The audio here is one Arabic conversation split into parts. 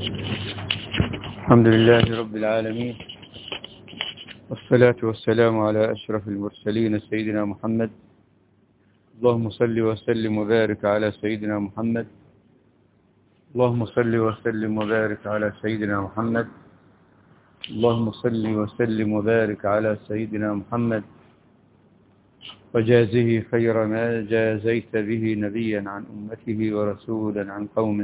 الحمد لله رب العالمين، والصلاة والسلام على أشرف المرسلين سيدنا محمد. اللهم صل وسلم وبارك على سيدنا محمد. اللهم صل وسلم وبارك على سيدنا محمد. اللهم صل وسلم وبارك على سيدنا محمد، وجازه خير ما جازيت به نبيا عن أمته ورسولا عن قومه.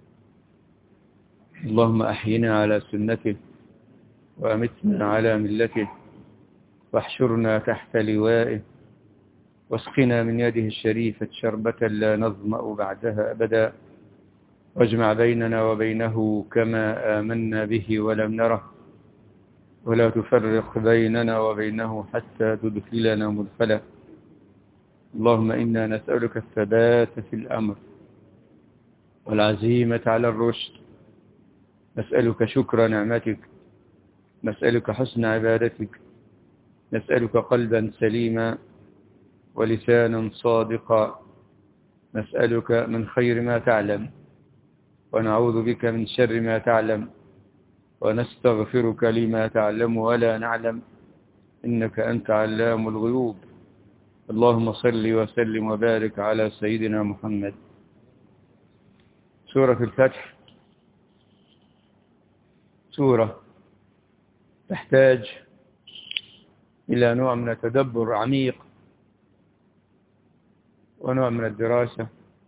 اللهم أحينا على سنته وأمتنا على ملته، واحشرنا تحت لوائه، واسقنا من يده الشريفة شربة لا نظمأ بعدها أبدا، واجمع بيننا وبينه كما آمنا به ولم نره، ولا تفرق بيننا وبينه حتى تدخلنا مدخلا. اللهم إنا نسألك الثبات في الأمر والعزيمة على الرشد، نسألك شكر نعمتك، نسألك حسن عبادتك، نسألك قلبا سليما ولسانا صادقا، نسألك من خير ما تعلم، ونعوذ بك من شر ما تعلم، ونستغفرك لما تعلم ولا نعلم، إنك أنت علام الغيوب. اللهم صل وسلم وبارك على سيدنا محمد. سورة الفتح سورة تحتاج إلى نوع من التدبر عميق ونوع من الدراسة،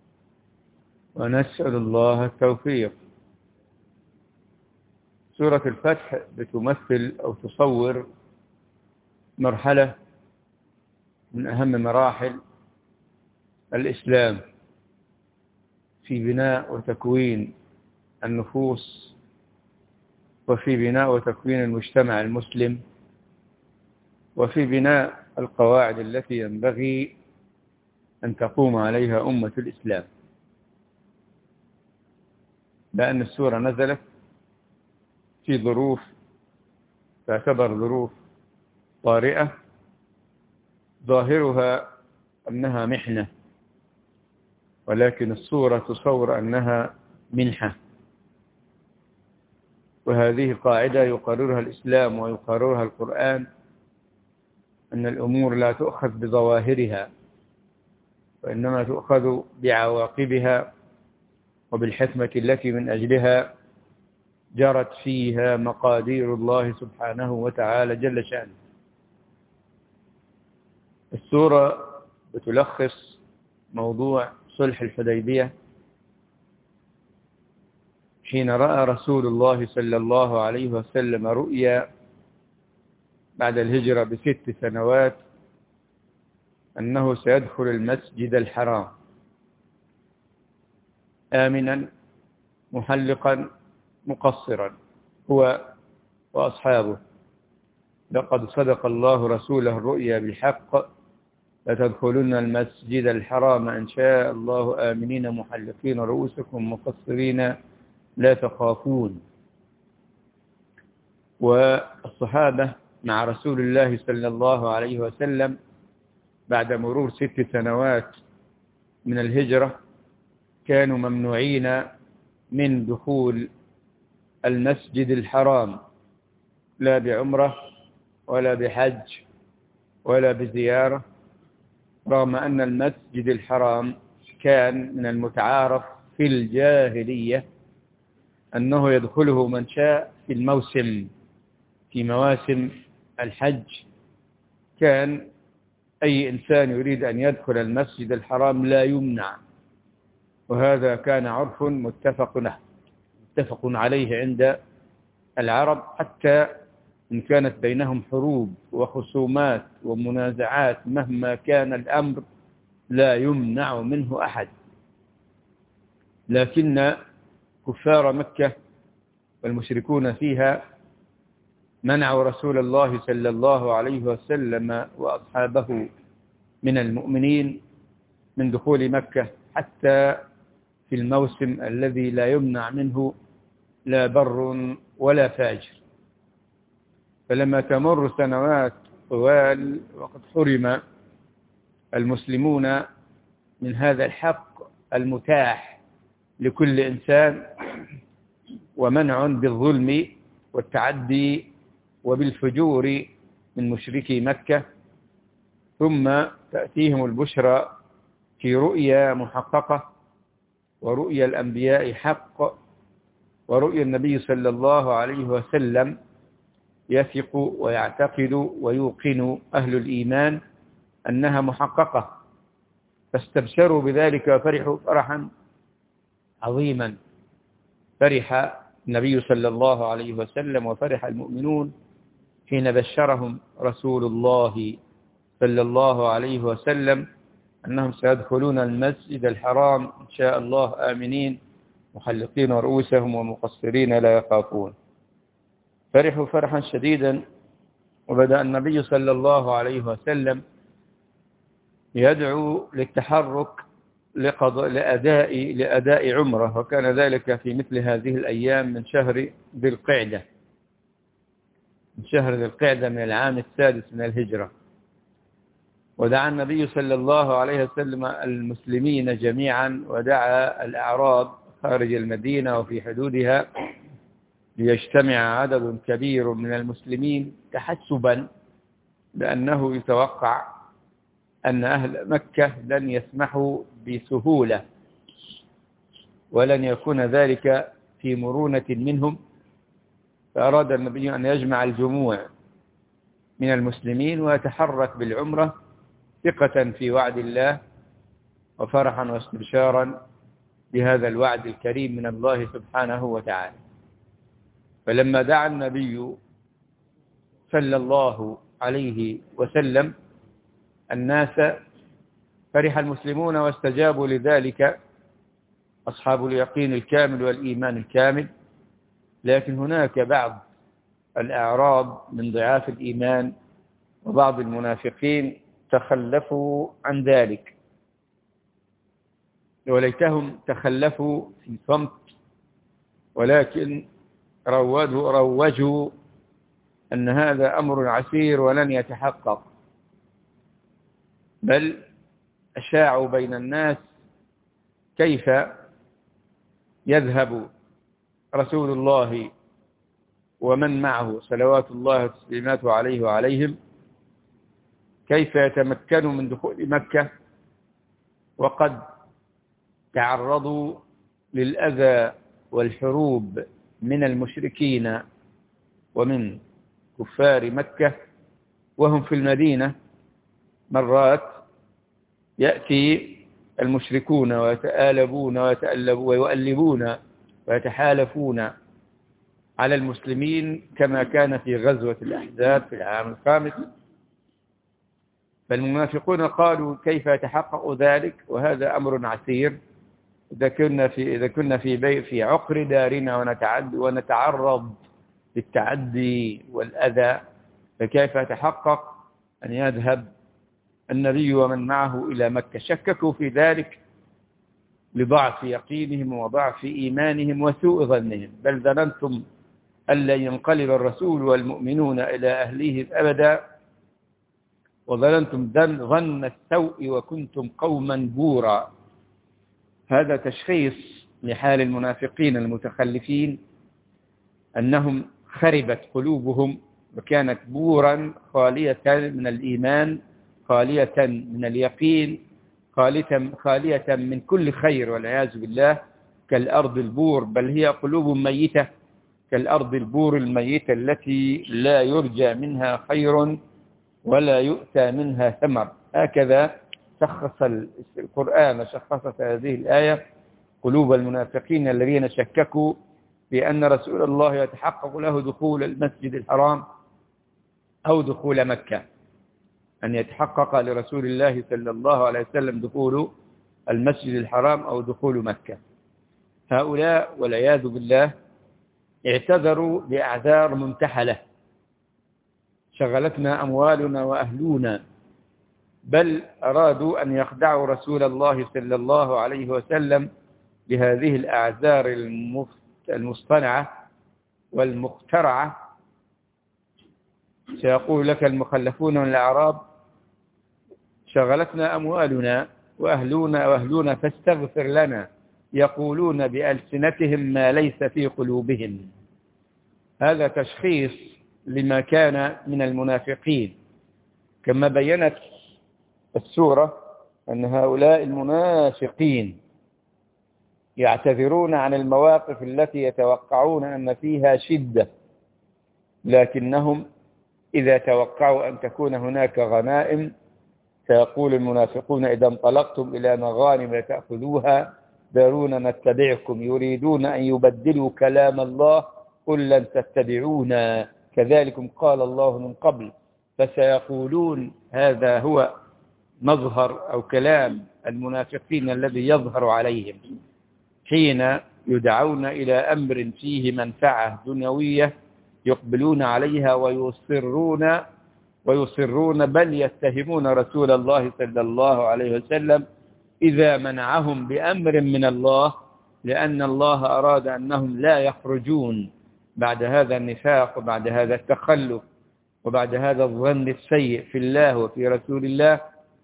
ونسأل الله التوفيق. سورة الفتح بتمثل أو تصور مرحلة من أهم مراحل الإسلام في بناء وتكوين النفوس، وفي بناء وتكوين المجتمع المسلم، وفي بناء القواعد التي ينبغي أن تقوم عليها أمة الإسلام. لأن السورة نزلت في ظروف تعتبر ظروف طارئة، ظاهرها أنها محنة، ولكن السورة تصور أنها منحة. وهذه قاعدة يقررها الإسلام ويقررها القرآن، أن الأمور لا تؤخذ بظواهرها، وإنما تؤخذ بعواقبها وبالحكمة التي من أجلها جرت فيها مقادير الله سبحانه وتعالى جل شأنه. السورة بتلخص موضوع صلح الحديبية، حين رأى رسول الله صلى الله عليه وسلم رؤيا بعد الهجرة ب6 سنوات أنه سيدخل المسجد الحرام آمنا محلقا مقصرا هو وأصحابه. لقد صدق الله رسوله الرؤيا بالحق، لتدخلن المسجد الحرام إن شاء الله آمنين محلقين رؤوسكم مقصرين لا تخافون. والصحابة مع رسول الله صلى الله عليه وسلم بعد مرور 6 سنوات من الهجرة كانوا ممنوعين من دخول المسجد الحرام، لا بعمرة ولا بحج ولا بزيارة، رغم أن المسجد الحرام كان من المتعارف في الجاهلية أنه يدخله من شاء في الموسم، في مواسم الحج كان أي إنسان يريد أن يدخل المسجد الحرام لا يمنع، وهذا كان عرف متفق عليه عند العرب، حتى إن كانت بينهم حروب وخصومات ومنازعات مهما كان الأمر لا يمنع منه أحد. لكن كفار مكة والمشركون فيها منعوا رسول الله صلى الله عليه وسلم وأصحابه من المؤمنين من دخول مكة حتى في الموسم الذي لا يمنع منه لا بر ولا فاجر. فلما تمر سنوات طوال وقد حرم المسلمون من هذا الحق المتاح لكل إنسان، ومنع بالظلم والتعدي وبالفجور من مشركي مكة، ثم تأتيهم البشرى في رؤيا محققة، ورؤيا الأنبياء حق، ورؤيا النبي صلى الله عليه وسلم يثق ويعتقد ويوقن أهل الإيمان أنها محققة، فاستبشروا بذلك وفرحوا فرحا عظيما. فرح النبي صلى الله عليه وسلم وفرح المؤمنون حين بشرهم رسول الله صلى الله عليه وسلم أنهم سيدخلون المسجد الحرام إن شاء الله آمنين محلقين رؤوسهم ومقصرين لا يخافون. فرحوا فرحا شديدا، وبدأ النبي صلى الله عليه وسلم يدعو للتحرك لأداء عمره، وكان ذلك في مثل هذه الأيام من شهر ذي القعدة، من شهر ذي القعدة من العام السادس من الهجرة. ودعا النبي صلى الله عليه وسلم المسلمين جميعا، ودعا الأعراب خارج المدينة وفي حدودها ليجتمع عدد كبير من المسلمين تحسبا، لأنه يتوقع أن أهل مكة لن يسمحوا بسهولة، ولن يكون ذلك في مرونة منهم، فأراد النبي أن يجمع الجموع من المسلمين ويتحرك بالعمرة ثقة في وعد الله وفرحا واستبشارا بهذا الوعد الكريم من الله سبحانه وتعالى. فلما دعا النبي صلى الله عليه وسلم الناس فرح المسلمون واستجابوا لذلك أصحاب اليقين الكامل والإيمان الكامل. لكن هناك بعض الأعراب من ضعاف الإيمان وبعض المنافقين تخلفوا عن ذلك، وليتهم تخلفوا في صمت، ولكن روجوا أن هذا أمر عسير ولن يتحقق، بل أشاعوا بين الناس كيف يذهب رسول الله ومن معه صلوات الله وتسليماته عليه وعليهم، كيف يتمكنوا من دخول مكة وقد تعرضوا للأذى والحروب من المشركين ومن كفار مكة وهم في المدينة. مرات يأتي المشركون ويتآلبون ويؤلبون ويتحالفون على المسلمين كما كان في غزوة الأحزاب في العام الخامس. فالمنافقون قالوا كيف يتحقق ذلك وهذا أمر عسير، إذا كنا في عقر دارنا ونتعرض للتعدي والأذى، فكيف يتحقق أن يذهب النبي ومن معه إلى مكة؟ شككوا في ذلك لضعف يقينهم وضعف إيمانهم وسوء ظنهم، بل ظننتم ألا ينقلب الرسول والمؤمنون إلى أهليهم أبدا، وظننتم ظن السوء وكنتم قوما بورا. هذا تشخيص لحال المنافقين المتخلفين، أنهم خربت قلوبهم وكانت بورا خالية من الإيمان، خالية من اليقين، خالية من كل خير والعياذ بالله، كالأرض البور، بل هي قلوب ميتة كالأرض البور الميتة التي لا يرجى منها خير ولا يؤتى منها ثمر. هكذا شخص القرآن، شخصت هذه الآية قلوب المنافقين الذين شككوا بأن رسول الله يتحقق له دخول المسجد الحرام أو دخول مكة، أن يتحقق لرسول الله صلى الله عليه وسلم دخول المسجد الحرام أو دخول مكة. هؤلاء والعياذ بالله اعتذروا بأعذار منتحلة، شغلتنا أموالنا وأهلنا، بل أرادوا أن يخدعوا رسول الله صلى الله عليه وسلم بهذه الأعذار المصطنعة والمخترعة. سيقول لك المخلفون من الأعراب شغلتنا أموالنا وأهلنا فاستغفر لنا يقولون بألسنتهم ما ليس في قلوبهم. هذا تشخيص لما كان من المنافقين، كما بينت السورة أن هؤلاء المنافقين يعتذرون عن المواقف التي يتوقعون أن فيها شدة، لكنهم إذا توقعوا أن تكون هناك غنائم سيقول المنافقون إذا انطلقتم إلى مغانم تأخذوها ذرونا نتبعكم، يريدون أن يبدلوا كلام الله قل لن تتبعونا كذلكم قال الله من قبل. فسيقولون هذا هو مظهر أو كلام المنافقين الذي يظهر عليهم حين يدعون إلى أمر فيه منفعة دنيوية يقبلون عليها ويصرون بل يتهمون رسول الله صلى الله عليه وسلم إذا منعهم بأمر من الله، لأن الله أراد أنهم لا يخرجون بعد هذا النفاق وبعد هذا التخلف وبعد هذا الظن السيء في الله وفي رسول الله.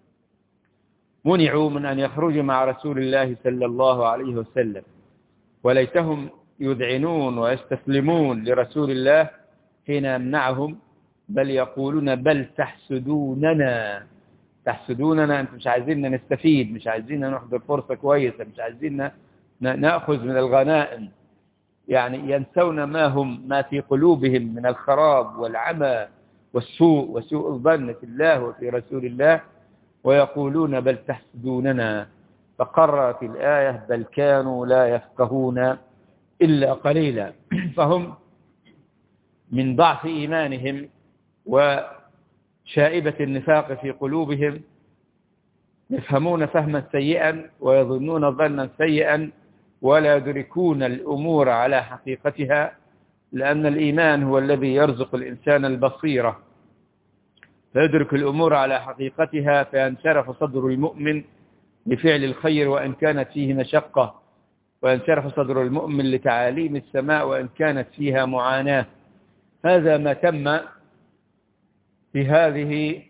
منعوا من أن يخرجوا مع رسول الله صلى الله عليه وسلم، وليتهم يذعنون ويستسلمون لرسول الله حين يمنعهم، بل يقولون بل تحسدوننا، أنتم مش عايزيننا نستفيد، مش عايزيننا نحضر فرصة كويسة، مش عايزيننا نأخذ من الغنائم. يعني ينسون ما في قلوبهم من الخراب والعمى والسوء وسوء الظن في الله وفي رسول الله، ويقولون بل تحسدوننا. فقرأت الآية بل كانوا لا يفقهون إلا قليلا. فهم من ضعف إيمانهم وشائبة النفاق في قلوبهم يفهمون فهما سيئا ويظنون ظنا سيئا ولا يدركون الأمور على حقيقتها، لأن الإيمان هو الذي يرزق الإنسان البصيرة فيدرك الأمور على حقيقتها، فينشرح صدر المؤمن لفعل الخير وإن كانت فيه مشقة، وينشرح صدر المؤمن لتعاليم السماء وإن كانت فيها معاناة. هذا ما تم في هذه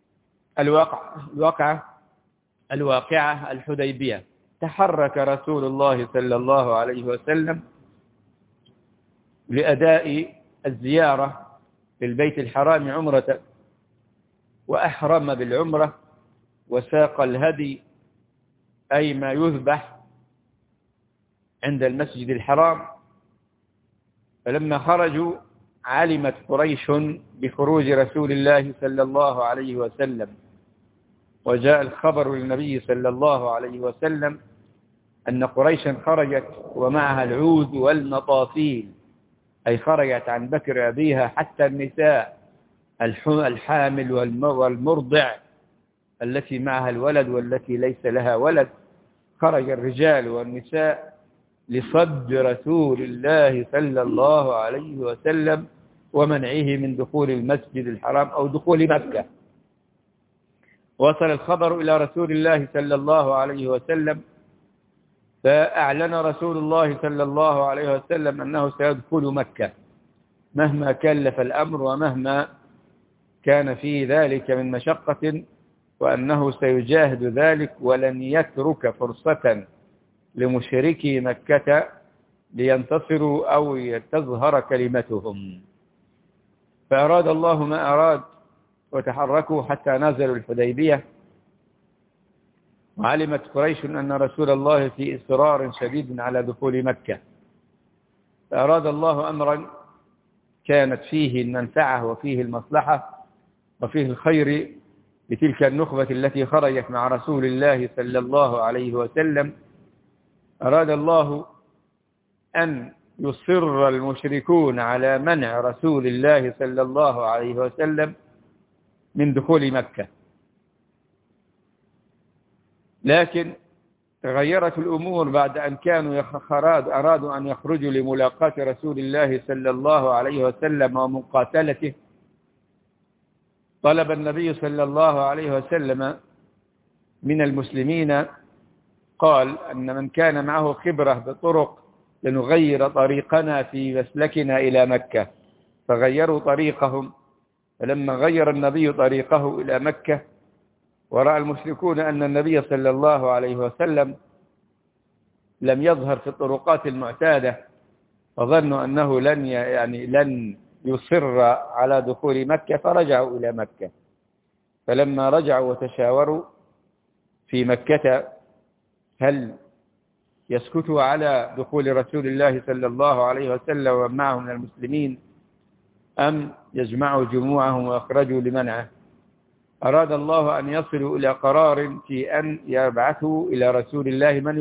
الواقعة الحديبية. تحرك رسول الله صلى الله عليه وسلم لأداء الزيارة للبيت الحرام عمرة، وأحرم بالعمرة وساق الهدي أي ما يذبح عند المسجد الحرام. فلما خرجوا علمت قريش بخروج رسول الله صلى الله عليه وسلم، وجاء الخبر للنبي صلى الله عليه وسلم أن قريشا خرجت ومعها العود والمطافيل، أي خرجت عن بكر أبيها حتى النساء الحامل والمرضع التي معها الولد والتي ليس لها ولد. خرج الرجال والنساء لصد رسول الله صلى الله عليه وسلم ومنعه من دخول المسجد الحرام أو دخول مكة. وصل الخبر إلى رسول الله صلى الله عليه وسلم، فأعلن رسول الله صلى الله عليه وسلم أنه سيدخل مكة مهما كلف الأمر ومهما كان في ذلك من مشقة، وأنه سيجاهد ذلك ولن يترك فرصة لمشركي مكة لينتصروا أو تظهر كلمتهم. فأراد الله ما أراد وتحركوا حتى نزلوا الحديبية. وعلمت قريش أن رسول الله في إصرار شديد على دخول مكة، فأراد الله أمرا كانت فيه المنفعة وفيه المصلحة وفيه الخير لتلك النخبة التي خرجت مع رسول الله صلى الله عليه وسلم. أراد الله أن يصر المشركون على منع رسول الله صلى الله عليه وسلم من دخول مكة، لكن تغيرت الأمور بعد أن كانوا أرادوا أن يخرجوا لملاقاة رسول الله صلى الله عليه وسلم ومقاتلته. طلب النبي صلى الله عليه وسلم من المسلمين، قال أن من كان معه خبرة بطرق لنغير طريقنا في مسلكنا إلى مكة، فغيروا طريقهم. فلما غير النبي طريقه إلى مكة ورأى المشركون أن النبي صلى الله عليه وسلم لم يظهر في الطرقات المعتادة، فظنوا أنه لن يصر على دخول مكة، فرجعوا إلى مكة. فلما رجعوا وتشاوروا في مكة هل يسكتوا على دخول رسول الله صلى الله عليه وسلم ومعه من المسلمين، أم يجمعوا جموعهم ويخرجوا لمنعه، أراد الله أن يصلوا إلى قرار في أن يبعثوا إلى رسول الله من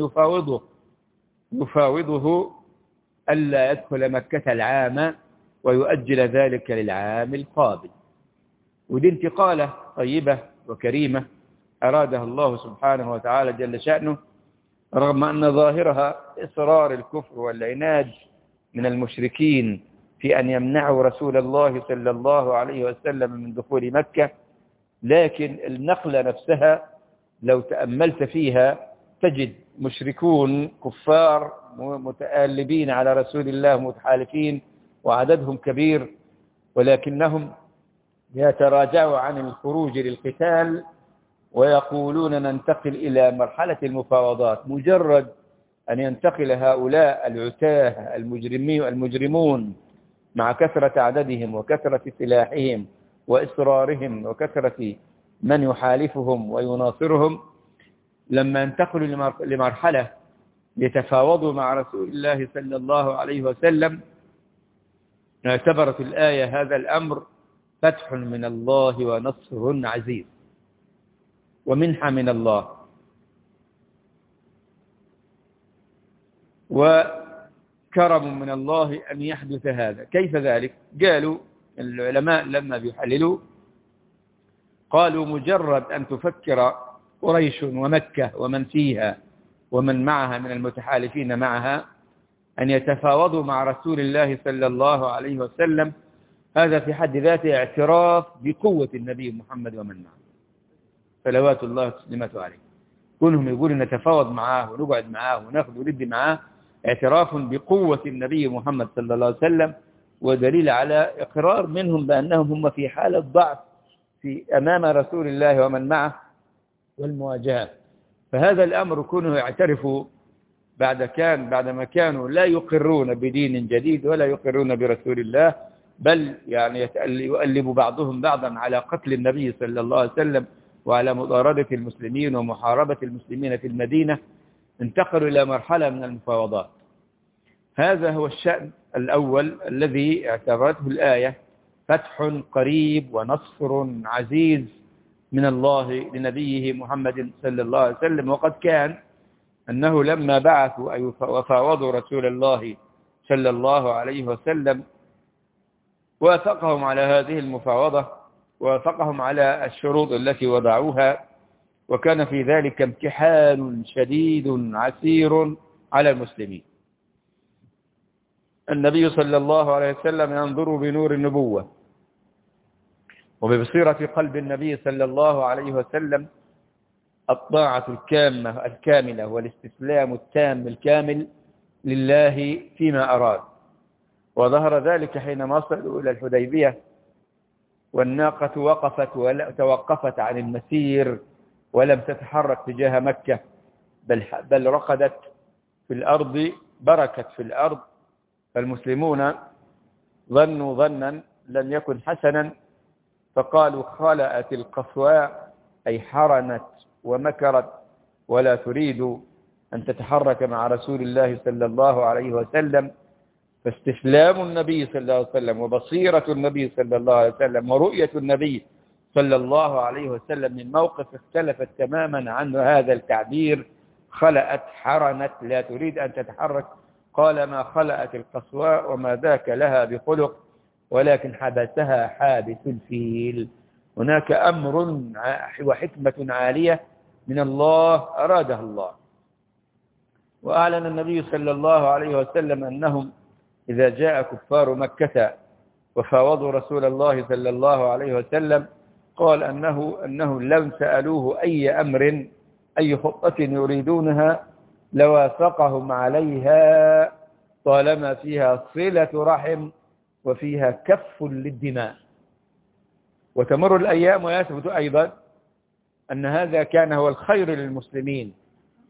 يفاوضه ألا يدخل مكة العام ويؤجل ذلك للعام القابل. ودي انتقالة طيبة وكريمة أرادها الله سبحانه وتعالى جل شأنه، رغم أن ظاهرها إصرار الكفر والعناد من المشركين في أن يمنعوا رسول الله صلى الله عليه وسلم من دخول مكة. لكن النقلة نفسها لو تأملت فيها تجد مشركون كفار متآلبين على رسول الله متحالفين وعددهم كبير، ولكنهم يتراجعوا عن الخروج للقتال ويقولون ننتقل إلى مرحلة المفاوضات. مجرد أن ينتقل هؤلاء العتاه المجرمون مع كثرة عددهم وكثرة سلاحهم وإصرارهم وكثرة من يحالفهم ويناصرهم، لما ينتقلوا لمرحلة يتفاوضوا مع رسول الله صلى الله عليه وسلم، اعتبرت الآية هذا الأمر فتح من الله ونصر عزيز ومنحة من الله وكرم من الله أن يحدث هذا. كيف ذلك؟ قالوا العلماء لما بيحللوا قالوا مجرد أن تفكر قريش ومكة ومن فيها ومن معها من المتحالفين معها أن يتفاوضوا مع رسول الله صلى الله عليه وسلم، هذا في حد ذاته اعتراف بقوة النبي محمد ومن معه صلوات الله وسلامته عليه. كونهم يقولوا نتفاوض معاه ونقعد معاه وناخذ وندي معاه اعتراف بقوة النبي محمد صلى الله عليه وسلم، ودليل على إقرار منهم بأنهم هم في حالة ضعف في أمام رسول الله ومن معه والمواجهة. فهذا الأمر كونه يعترفوا بعدما كانوا لا يقرون بدين جديد ولا يقرون برسول الله، بل يعني يؤلب بعضهم بعضا على قتل النبي صلى الله عليه وسلم وعلى مطاردة المسلمين ومحاربة المسلمين في المدينة، انتقلوا إلى مرحلة من المفاوضات. هذا هو الشأن الأول الذي اعتبرته الآية فتح قريب ونصر عزيز من الله لنبيه محمد صلى الله عليه وسلم. وقد كان أنه لما بعثوا أي وفاوضوا رسول الله صلى الله عليه وسلم وافقهم على هذه المفاوضة وافقهم على الشروط التي وضعوها، وكان في ذلك امتحان شديد عسير على المسلمين. النبي صلى الله عليه وسلم ينظر بنور النبوة وببصيرة قلب النبي صلى الله عليه وسلم الطاعة الكاملة والاستسلام التام الكامل لله فيما أراد. وظهر ذلك حينما وصلوا إلى الحديبية والناقة توقفت عن المسير ولم تتحرك تجاه مكة، بل رقدت في الأرض، بركت في الأرض. فالمسلمون ظنوا ظنا لم يكن حسنا، فقالوا خلأت القصواء أي حرنت ومكرت ولا تريد أن تتحرك مع رسول الله صلى الله عليه وسلم. فاستسلام النبي صلى الله عليه وسلم وبصيرة النبي صلى الله عليه وسلم ورؤية النبي صلى الله عليه وسلم من موقف اختلفت تماما عن هذا التعبير. خلأت حرنت لا تريد أن تتحرك، قال ما خلأت القصواء وما ذاك لها بخلق ولكن حبسها حابس الفيل. هناك أمر وحكمة عالية من الله أرادها الله. وأعلن النبي صلى الله عليه وسلم أنهم إذا جاء كفار مكة وفاوضوا رسول الله صلى الله عليه وسلم قال أنه لو سألوه أي أمر أي خطة يريدونها لوافقهم عليها طالما فيها صلة رحم وفيها كف للدماء. وتمر الأيام ويثبت أيضا أن هذا كان هو الخير للمسلمين،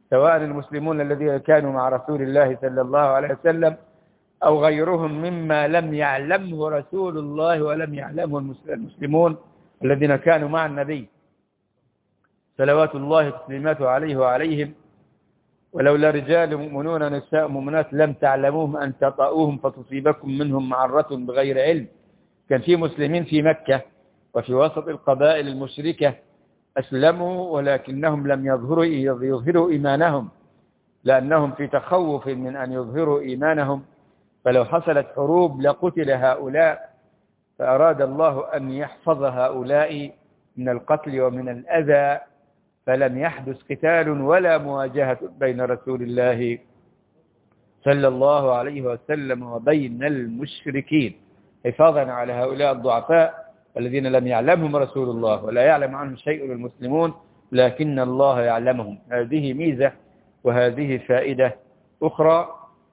سواء المسلمون الذين كانوا مع رسول الله صلى الله عليه وسلم أو غيرهم مما لم يعلمه رسول الله ولم يعلمه المسلمون الذين كانوا مع النبي صلوات الله تسليماته عليه وعليهم. ولولا رجال مؤمنون نساء مؤمنات لم تعلموهم أن تطؤوهم فتصيبكم منهم معرة بغير علم. كان في مسلمين في مكة وفي وسط القبائل المشركة أسلموا ولكنهم لم يظهروا إيمانهم، لأنهم في تخوف من أن يظهروا إيمانهم، فلو حصلت حروب لقتل هؤلاء، فأراد الله أن يحفظ هؤلاء من القتل ومن الأذى، فلم يحدث قتال ولا مواجهة بين رسول الله صلى الله عليه وسلم وبين المشركين، حفاظا على هؤلاء الضعفاء الذين لم يعلمهم رسول الله ولا يعلم عنهم شيء المسلمون، لكن الله يعلمهم. هذه ميزة وهذه فائدة أخرى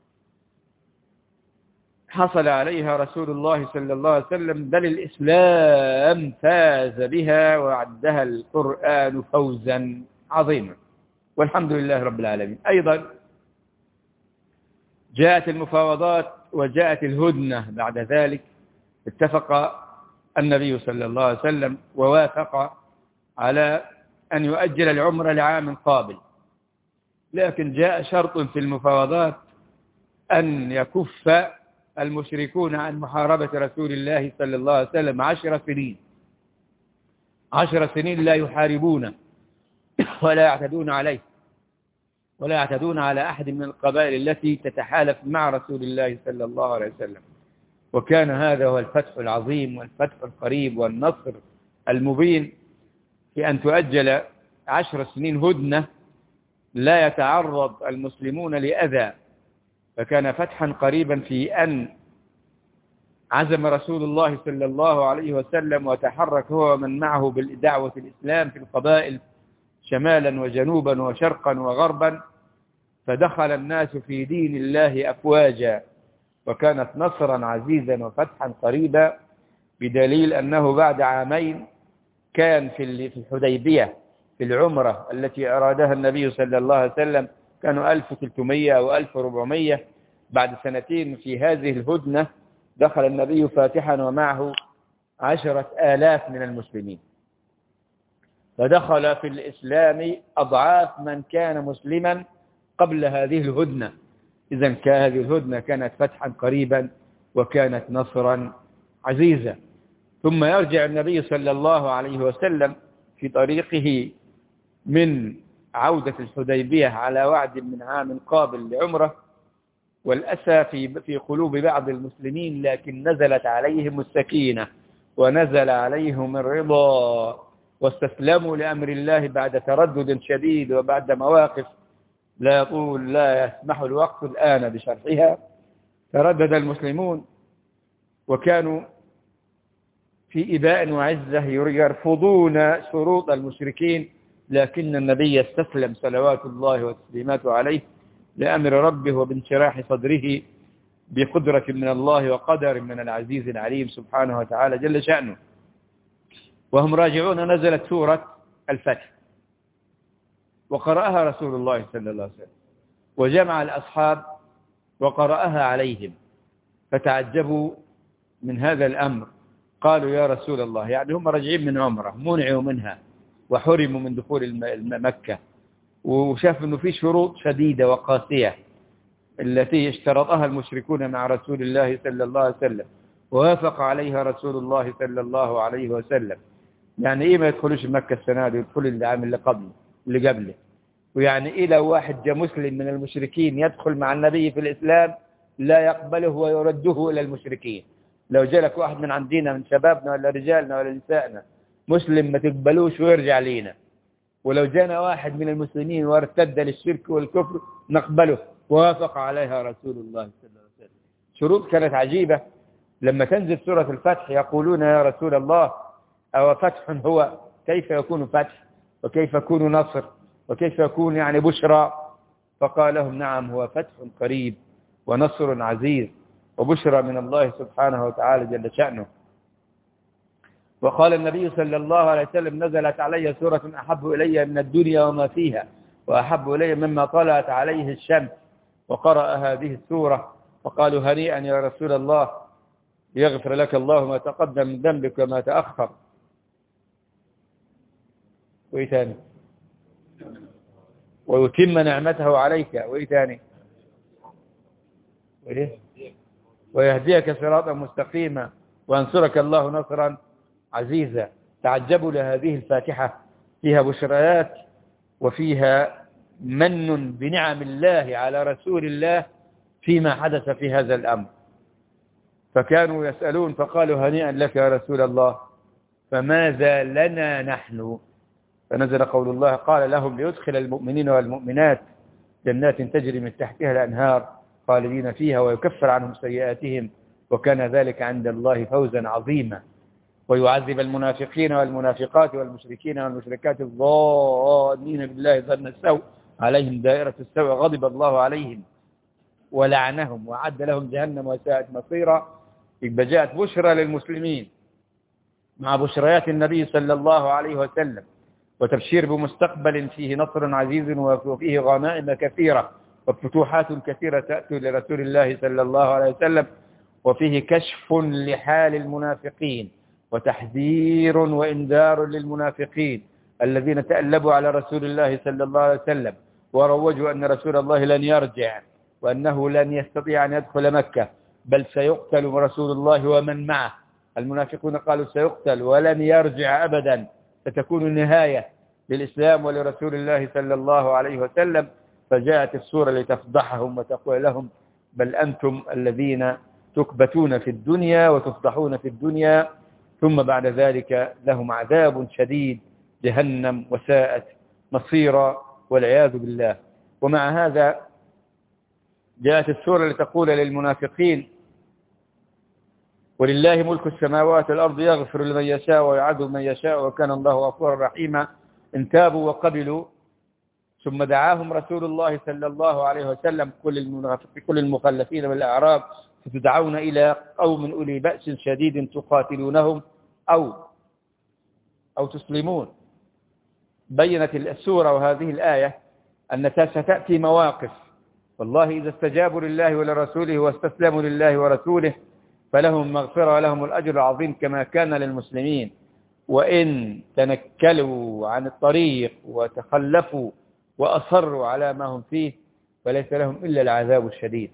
حصل عليها رسول الله صلى الله عليه وسلم، بل الإسلام فاز بها وعدها القرآن فوزا عظيما، والحمد لله رب العالمين. أيضا جاءت المفاوضات وجاءت الهدنة بعد ذلك. اتفق النبي صلى الله عليه وسلم ووافق على أن يؤجل العمرة لعام قابل، لكن جاء شرط في المفاوضات أن يكف المشركون عن محاربة رسول الله صلى الله عليه وسلم 10 سنين، 10 سنين لا يحاربون ولا يعتدون عليه ولا يعتدون على أحد من القبائل التي تتحالف مع رسول الله صلى الله عليه وسلم. وكان هذا هو الفتح العظيم والفتح القريب والنصر المبين، في أن تؤجل 10 سنين هدنة لا يتعرض المسلمون لأذى. فكان فتحا قريبا في أن عزم رسول الله صلى الله عليه وسلم وتحرك هو ومن معه بالدعوة الإسلام في القبائل شمالا وجنوبا وشرقا وغربا، فدخل الناس في دين الله أفواجا، وكانت نصرا عزيزا وفتحا قريبا، بدليل أنه بعد عامين كان في الحديبية في العمرة التي أرادها النبي صلى الله عليه وسلم كانوا 1300 أو 1400. بعد سنتين في هذه الهدنة دخل النبي فاتحا ومعه 10,000 من المسلمين، فدخل في الإسلام أضعاف من كان مسلما قبل هذه الهدنة. إذن هذه الهدنة كانت فتحا قريبا وكانت نصرا عزيزا. ثم يرجع النبي صلى الله عليه وسلم في طريقه من عودة الحديبية على وعد من عام قابل لعمرة، والأسى في قلوب بعض المسلمين، لكن نزلت عليهم السكينة ونزل عليهم الرضا واستسلموا لأمر الله بعد تردد شديد وبعد مواقف لا يسمح الوقت الآن بشرحها. تردد المسلمون وكانوا في إباء وعزة يرفضون شروط المشركين، لكن النبي استسلم صلوات الله وتسليماته عليه لأمر ربه وبانشراح صدره بقدرة من الله وقدر من العزيز العليم سبحانه وتعالى جل شأنه. وهم راجعون نزلت سورة الفتح وقرأها رسول الله صلى الله عليه وسلم وجمع الأصحاب وقرأها عليهم، فتعجبوا من هذا الأمر. قالوا يا رسول الله، يعني هم راجعين من عمره منعوا منها وحرموا من دخول مكة، وشافوا أنه في شروط شديدة وقاسية التي اشترطها المشركون مع رسول الله صلى الله عليه وسلم، ووافق عليها رسول الله صلى الله عليه وسلم. يعني إيه ما يدخلوش مكة السنة دي ويدخلوا العام اللي قبله؟ ويعني إيه لو واحد جاء مسلم من المشركين يدخل مع النبي في الإسلام لا يقبله ويرده إلى المشركين؟ لو جاء لك واحد من عندنا من شبابنا ولا رجالنا ولا نسائنا مسلم ما تقبلوش ويرجع لينا، ولو جاءنا واحد من المسلمين وارتد للشرك والكفر نقبله، ووافق عليها رسول الله صلى الله عليه وسلم. شروط كانت عجيبة. لما تنزل سورة الفتح يقولون يا رسول الله أو فتح هو؟ كيف يكون فتح وكيف يكون نصر وكيف يكون يعني بشرى؟ فقال لهم نعم، هو فتح قريب ونصر عزيز وبشرى من الله سبحانه وتعالى جل شأنه. وقال النبي صلى الله عليه وسلم نزلت علي سورة أحب إلي من الدنيا وما فيها، وأحب إلي مما طلعت عليه الشمس، وقرأ هذه السورة وقالوا هنيئا يا رسول الله، يغفر لك الله ما تقدم من ذنبك وما تأخر. وإيه تاني؟ ويتم نعمته عليك. وإيه تاني؟ وإيه؟ ويهديك صراطا مستقيما وينصرك الله نصرا عزيزا. تعجبوا لهذه الفاتحة، فيها بشريات وفيها من بنعم الله على رسول الله فيما حدث في هذا الأمر. فكانوا يسألون فقالوا هنيئا لك يا رسول الله، فماذا لنا نحن؟ فنزل قول الله قال لهم ليدخل المؤمنين والمؤمنات جنات تجري من تحتها الأنهار خالدين فيها ويكفر عنهم سيئاتهم وكان ذلك عند الله فوزا عظيما، ويعذب المنافقين والمنافقات والمشركين والمشركات الظانين بالله ظن السوء عليهم دائرة السوء غضب الله عليهم ولعنهم وأعد لهم جهنم وساءت مصيرا. يبقى جاءت بشرى للمسلمين مع بشريات النبي صلى الله عليه وسلم، وتبشير بمستقبل فيه نصر عزيز وفيه غنائم كثيرة وفتوحات كثيرة تأتي لرسول الله صلى الله عليه وسلم، وفيه كشف لحال المنافقين وتحذير وإنذار للمنافقين الذين تألبوا على رسول الله صلى الله عليه وسلم وروجوا أن رسول الله لن يرجع وأنه لن يستطيع أن يدخل مكة بل سيقتل رسول الله ومن معه. المنافقون قالوا سيقتل ولن يرجع أبدا، ستكون النهاية للإسلام ولرسول الله صلى الله عليه وسلم. فجاءت السورة لتفضحهم وتقول لهم بل أنتم الذين تكبتون في الدنيا وتفضحون في الدنيا ثم بعد ذلك لهم عذاب شديد جهنم وساءت مصيرا والعياذ بالله. ومع هذا جاءت السورة لتقول للمنافقين ولله ملك السماوات والأرض يغفر لمن يشاء ويعذب من يشاء وكان الله غفورا رحيما. إن تابوا وقبلوا ثم دعاهم رسول الله صلى الله عليه وسلم كل المخلفين من الأعراب فتدعون إلى قوم أولي بأس شديد تقاتلونهم أو تسلمون. بينت السورة وهذه الآية أن ستأتي مواقف والله إذا استجابوا لله ولرسوله واستسلموا لله ورسوله فلهم مغفرة ولهم الأجر العظيم كما كان للمسلمين، وإن تنكلوا عن الطريق وتخلفوا وأصروا على ما هم فيه فليس لهم إلا العذاب الشديد.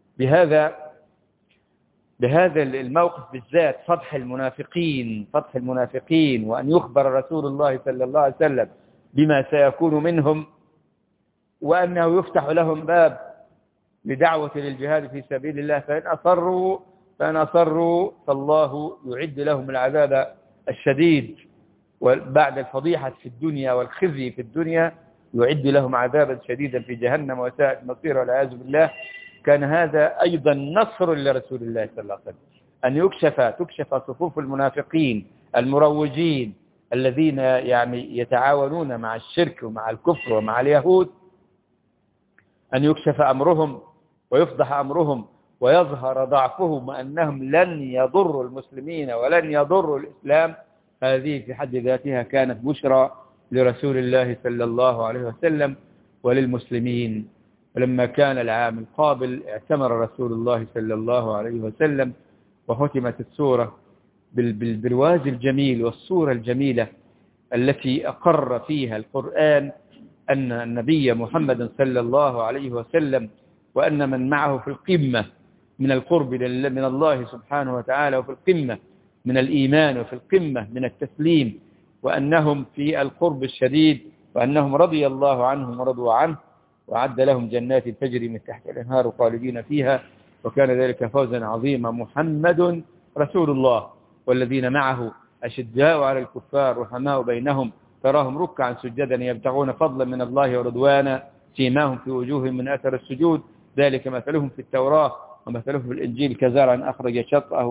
بهذا الموقف بالذات فضح المنافقين وأن يخبر رسول الله صلى الله عليه وسلم بما سيكون منهم وأنه يفتح لهم باب لدعوة للجهاد في سبيل الله، فإن أصروا فالله يعد لهم العذاب الشديد، وبعد الفضيحة في الدنيا والخزي في الدنيا يعد لهم عذابا شديدا في جهنم وساءت مصيرا والعياذ بالله. كان هذا أيضا نصر لرسول الله صلى الله عليه وسلم أن تكشف صفوف المنافقين المروجين الذين يعني يتعاونون مع الشرك ومع الكفر ومع اليهود، أن يكشف أمرهم ويفضح أمرهم ويظهر ضعفهم وأنهم لن يضروا المسلمين ولن يضروا الإسلام. هذه في حد ذاتها كانت بشرى لرسول الله صلى الله عليه وسلم وللمسلمين. ولما كان العام القابل اعتمر رسول الله صلى الله عليه وسلم وختمت السورة بالبرواز الجميل والصورة الجميلة التي أقر فيها القرآن أن النبي محمد صلى الله عليه وسلم وأن من معه في القمة من القرب من الله سبحانه وتعالى وفي القمة من الإيمان وفي القمة من التسليم، وأنهم في القرب الشديد، وأنهم رضي الله عنهم ورضوا عنه وعد لهم جنات تجري من تحت الأنهار خالدين فيها وكان ذلك فوزا عظيما. محمد رسول الله والذين معه أشداء على الكفار رحماء بينهم تراهم ركعا سجدا يبتغون فضلا من الله ورضوانا سيماهم في وجوههم من أثر السجود ذلك مثلهم في التوراة ومثلهم في الإنجيل كزرع أخرج شطأه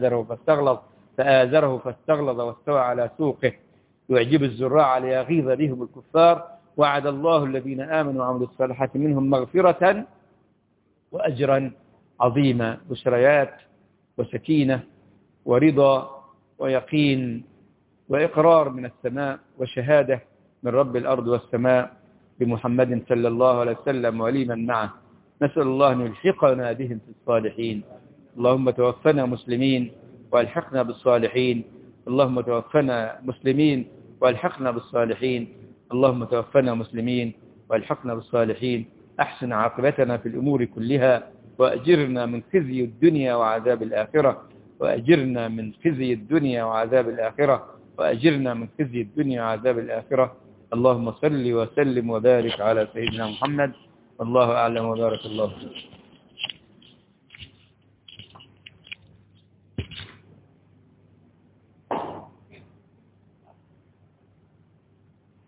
فآزره فاستغلظ واستوى على سوقه يعجب الزراع ليغيظ بهم الكفار وعد الله الذين آمنوا وعملوا الصالحات منهم مغفرة وأجرا عظيما. بشريات وسكينة ورضا ويقين وإقرار من السماء وشهادة من رب الأرض والسماء بمحمد صلى الله عليه وسلم ولمن معه. نسأل الله أن يلحقنا بهم في الصالحين. اللهم توفنا مسلمين والحقنا بالصالحين. اللهم توفنا مسلمين والحقنا بالصالحين. اللهم توفنا مسلمين والحقنا بالصالحين. أحسن عاقبتنا في الأمور كلها، وأجرنا من خزي الدنيا وعذاب الآخرة. وأجرنا من خزي الدنيا وعذاب الآخرة. وأجرنا من خزي الدنيا وعذاب الآخرة. اللهم صل وسلم وبارك على سيدنا محمد. والله أعلم وبارك الله فيك.